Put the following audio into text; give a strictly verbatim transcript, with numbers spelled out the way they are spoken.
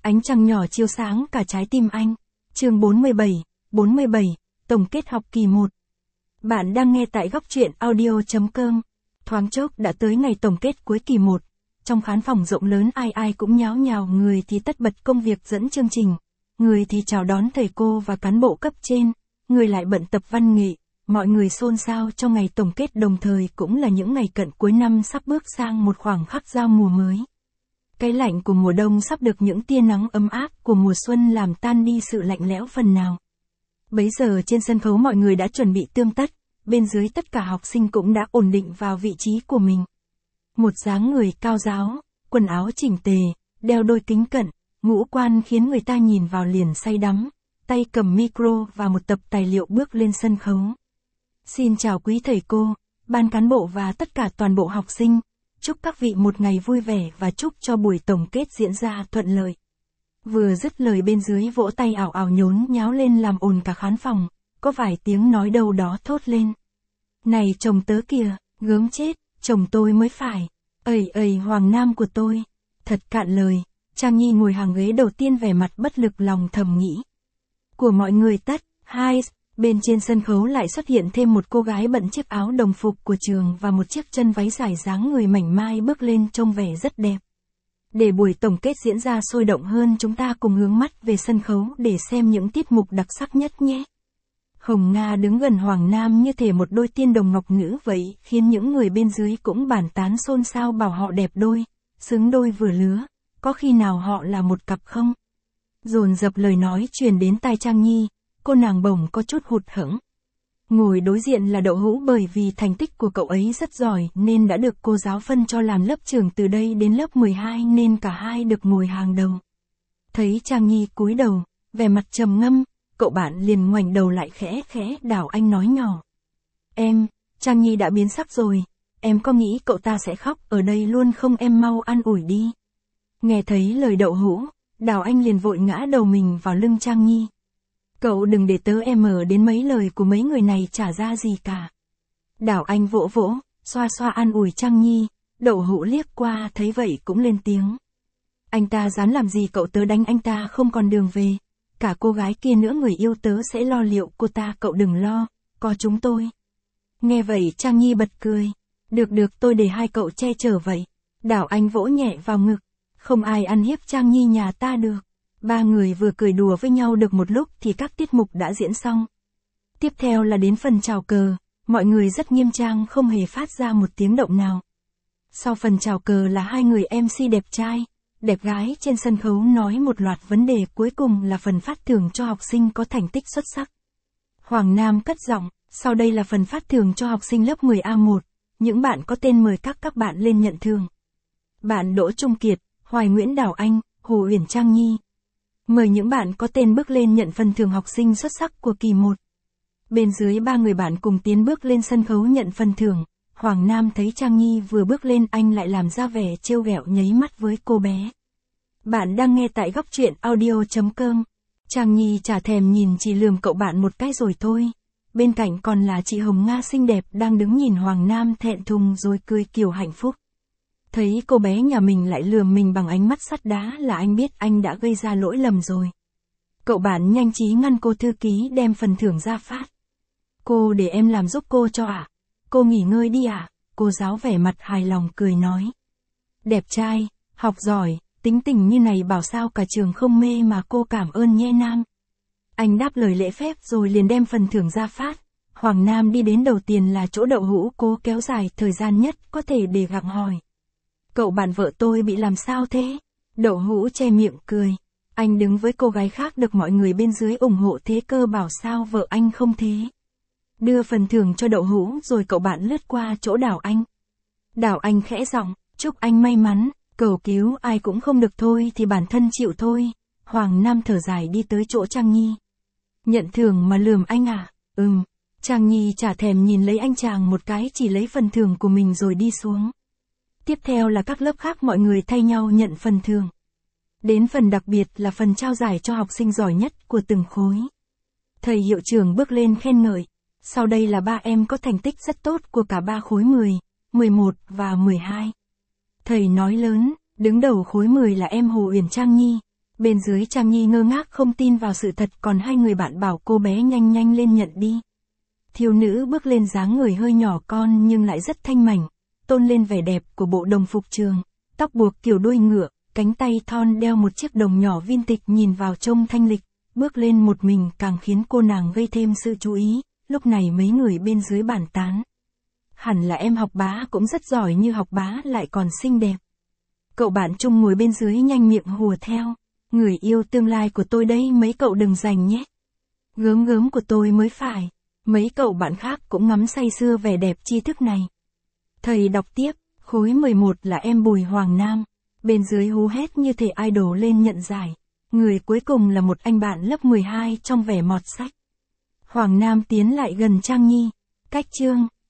Ánh trăng nhỏ chiếu sáng cả trái tim anh. Chương bốn mươi bảy, bốn mươi bảy, tổng kết học kỳ một. Bạn đang nghe tại góc truyện audio chấm com. Thoáng chốc đã tới ngày tổng kết cuối kỳ một. Trong khán phòng rộng lớn ai ai cũng nháo nhào, người thì tất bật công việc dẫn chương trình, người thì chào đón thầy cô và cán bộ cấp trên, người lại bận tập văn nghệ. Mọi người xôn xao trong ngày tổng kết, đồng thời cũng là những ngày cận cuối năm sắp bước sang một khoảng khắc giao mùa mới. Cái lạnh của mùa đông sắp được những tia nắng ấm áp của mùa xuân làm tan đi sự lạnh lẽo phần nào. Bấy giờ trên sân khấu mọi người đã chuẩn bị tươm tất, bên dưới tất cả học sinh cũng đã ổn định vào vị trí của mình. Một dáng người cao ráo, quần áo chỉnh tề, đeo đôi kính cận, ngũ quan khiến người ta nhìn vào liền say đắm, tay cầm micro và một tập tài liệu bước lên sân khấu. Xin chào quý thầy cô, ban cán bộ và tất cả toàn bộ học sinh. Chúc các vị một ngày vui vẻ và chúc cho buổi tổng kết diễn ra thuận lợi. Vừa dứt lời bên dưới vỗ tay ảo ảo nhốn nháo lên làm ồn cả khán phòng, có vài tiếng nói đâu đó thốt lên. Này chồng tớ kìa, gớm chết, chồng tôi mới phải. Ầy ầy Hoàng Nam của tôi. Thật cạn lời, Trang Nhi ngồi hàng ghế đầu tiên vẻ mặt bất lực lòng thầm nghĩ. Của mọi người tắt, hai, bên trên sân khấu lại xuất hiện thêm một cô gái bận chiếc áo đồng phục của trường và một chiếc chân váy dài dáng người mảnh mai bước lên trông vẻ rất đẹp. Để buổi tổng kết diễn ra sôi động hơn, chúng ta cùng hướng mắt về sân khấu để xem những tiết mục đặc sắc nhất nhé. Hồng Nga đứng gần Hoàng Nam như thể một đôi tiên đồng ngọc nữ vậy, khiến những người bên dưới cũng bàn tán xôn xao bảo họ đẹp đôi, xứng đôi vừa lứa, có khi nào họ là một cặp không? Dồn dập lời nói truyền đến tai Trang Nhi, cô nàng bỗng có chút hụt hẫng. Ngồi đối diện là Đậu Hữu, bởi vì thành tích của cậu ấy rất giỏi nên đã được cô giáo phân cho làm lớp trưởng từ đây đến lớp mười hai, nên cả hai được ngồi hàng đầu. Thấy Trang Nhi cúi đầu, vẻ mặt trầm ngâm, cậu bạn liền ngoảnh đầu lại khẽ khẽ đảo anh nói nhỏ. Em, Trang Nhi đã biến sắc rồi, em có nghĩ cậu ta sẽ khóc ở đây luôn không, em mau an ủi đi. Nghe thấy lời Đậu Hữu, Đào Anh liền vội ngã đầu mình vào lưng Trang Nhi. Cậu đừng để tớ em ở đến mấy lời của mấy người này chả ra gì cả. Đào Anh vỗ vỗ, xoa xoa an ủi Trang Nhi, Đậu Hữu liếc qua thấy vậy cũng lên tiếng. Anh ta dám làm gì cậu, tớ đánh anh ta không còn đường về. Cả cô gái kia nữa, người yêu tớ sẽ lo liệu cô ta, cậu đừng lo, có chúng tôi. Nghe vậy Trang Nhi bật cười. Được được, tôi để hai cậu che chở vậy. Đào Anh vỗ nhẹ vào ngực. Không ai ăn hiếp Trang Nhi nhà ta được. Ba người vừa cười đùa với nhau được một lúc thì các tiết mục đã diễn xong. Tiếp theo là đến phần chào cờ, mọi người rất nghiêm trang không hề phát ra một tiếng động nào. Sau phần chào cờ là hai người em xê đẹp trai, đẹp gái trên sân khấu nói một loạt vấn đề, cuối cùng là phần phát thưởng cho học sinh có thành tích xuất sắc. Hoàng Nam cất giọng, sau đây là phần phát thưởng cho học sinh lớp mười A một, những bạn có tên mời các các bạn lên nhận thưởng. Bạn Đỗ Trung Kiệt, Hoài Nguyễn, Đào Anh, Hồ Uyển, Trang Nhi. Mời những bạn có tên bước lên nhận phần thưởng học sinh xuất sắc của kỳ một. Bên dưới ba người bạn cùng tiến bước lên sân khấu nhận phần thưởng. Hoàng Nam thấy Trang Nhi vừa bước lên, anh lại làm ra vẻ trêu ghẹo nháy mắt với cô bé. Bạn đang nghe tại góc truyện audio chấm com. Trang Nhi chả thèm nhìn, chỉ lườm cậu bạn một cái rồi thôi. Bên cạnh còn là chị Hồng Nga xinh đẹp đang đứng nhìn Hoàng Nam thẹn thùng rồi cười kiểu hạnh phúc. Thấy cô bé nhà mình lại lườm mình bằng ánh mắt sắt đá là anh biết anh đã gây ra lỗi lầm rồi. Cậu bạn nhanh trí ngăn cô thư ký đem phần thưởng ra phát. Cô để em làm giúp cô cho ạ. À? Cô nghỉ ngơi đi ạ. À? Cô giáo vẻ mặt hài lòng cười nói. Đẹp trai, học giỏi, tính tình như này bảo sao cả trường không mê mà, cô cảm ơn nhé Nam. Anh đáp lời lễ phép rồi liền đem phần thưởng ra phát. Hoàng Nam đi đến đầu tiền là chỗ Đậu Hữu, cố kéo dài thời gian nhất có thể để gặng hỏi. Cậu bạn vợ tôi bị làm sao thế? Đậu Hữu che miệng cười. Anh đứng với cô gái khác được mọi người bên dưới ủng hộ thế cơ, bảo sao vợ anh không thế. Đưa phần thưởng cho Đậu Hữu rồi cậu bạn lướt qua chỗ Đào Anh. Đào Anh khẽ giọng, chúc anh may mắn, cầu cứu ai cũng không được thôi thì bản thân chịu thôi. Hoàng Nam thở dài đi tới chỗ Trang Nhi. Nhận thưởng mà lườm anh à? Ừm. Trang Nhi chả thèm nhìn lấy anh chàng một cái, chỉ lấy phần thưởng của mình rồi đi xuống. Tiếp theo là các lớp khác, mọi người thay nhau nhận phần thưởng. Đến phần đặc biệt là phần trao giải cho học sinh giỏi nhất của từng khối. Thầy hiệu trưởng bước lên khen ngợi. Sau đây là ba em có thành tích rất tốt của cả ba khối mười, mười một và mười hai. Thầy nói lớn, đứng đầu khối mười là em Hồ Uyển Trang Nhi. Bên dưới Trang Nhi ngơ ngác không tin vào sự thật, còn hai người bạn bảo cô bé nhanh nhanh lên nhận đi. Thiếu nữ bước lên dáng người hơi nhỏ con nhưng lại rất thanh mảnh, tôn lên vẻ đẹp của bộ đồng phục trường, tóc buộc kiểu đuôi ngựa, cánh tay thon đeo một chiếc đồng nhỏ vintage nhìn vào trông thanh lịch, bước lên một mình càng khiến cô nàng gây thêm sự chú ý. Lúc này mấy người bên dưới bàn tán. Hẳn là em học bá cũng rất giỏi, như học bá lại còn xinh đẹp. Cậu bạn chung ngồi bên dưới nhanh miệng hùa theo. Người yêu tương lai của tôi đây, mấy cậu đừng giành nhé. Gớm gớm của tôi mới phải. Mấy cậu bạn khác cũng ngắm say sưa vẻ đẹp tri thức này. Thầy đọc tiếp, khối mười một là em Bùi Hoàng Nam. Bên dưới hú hét như thể idol lên nhận giải. Người cuối cùng là một anh bạn lớp mười hai trong vẻ mọt sách. Hoàng Nam tiến lại gần Trang Nhi. Cách chương.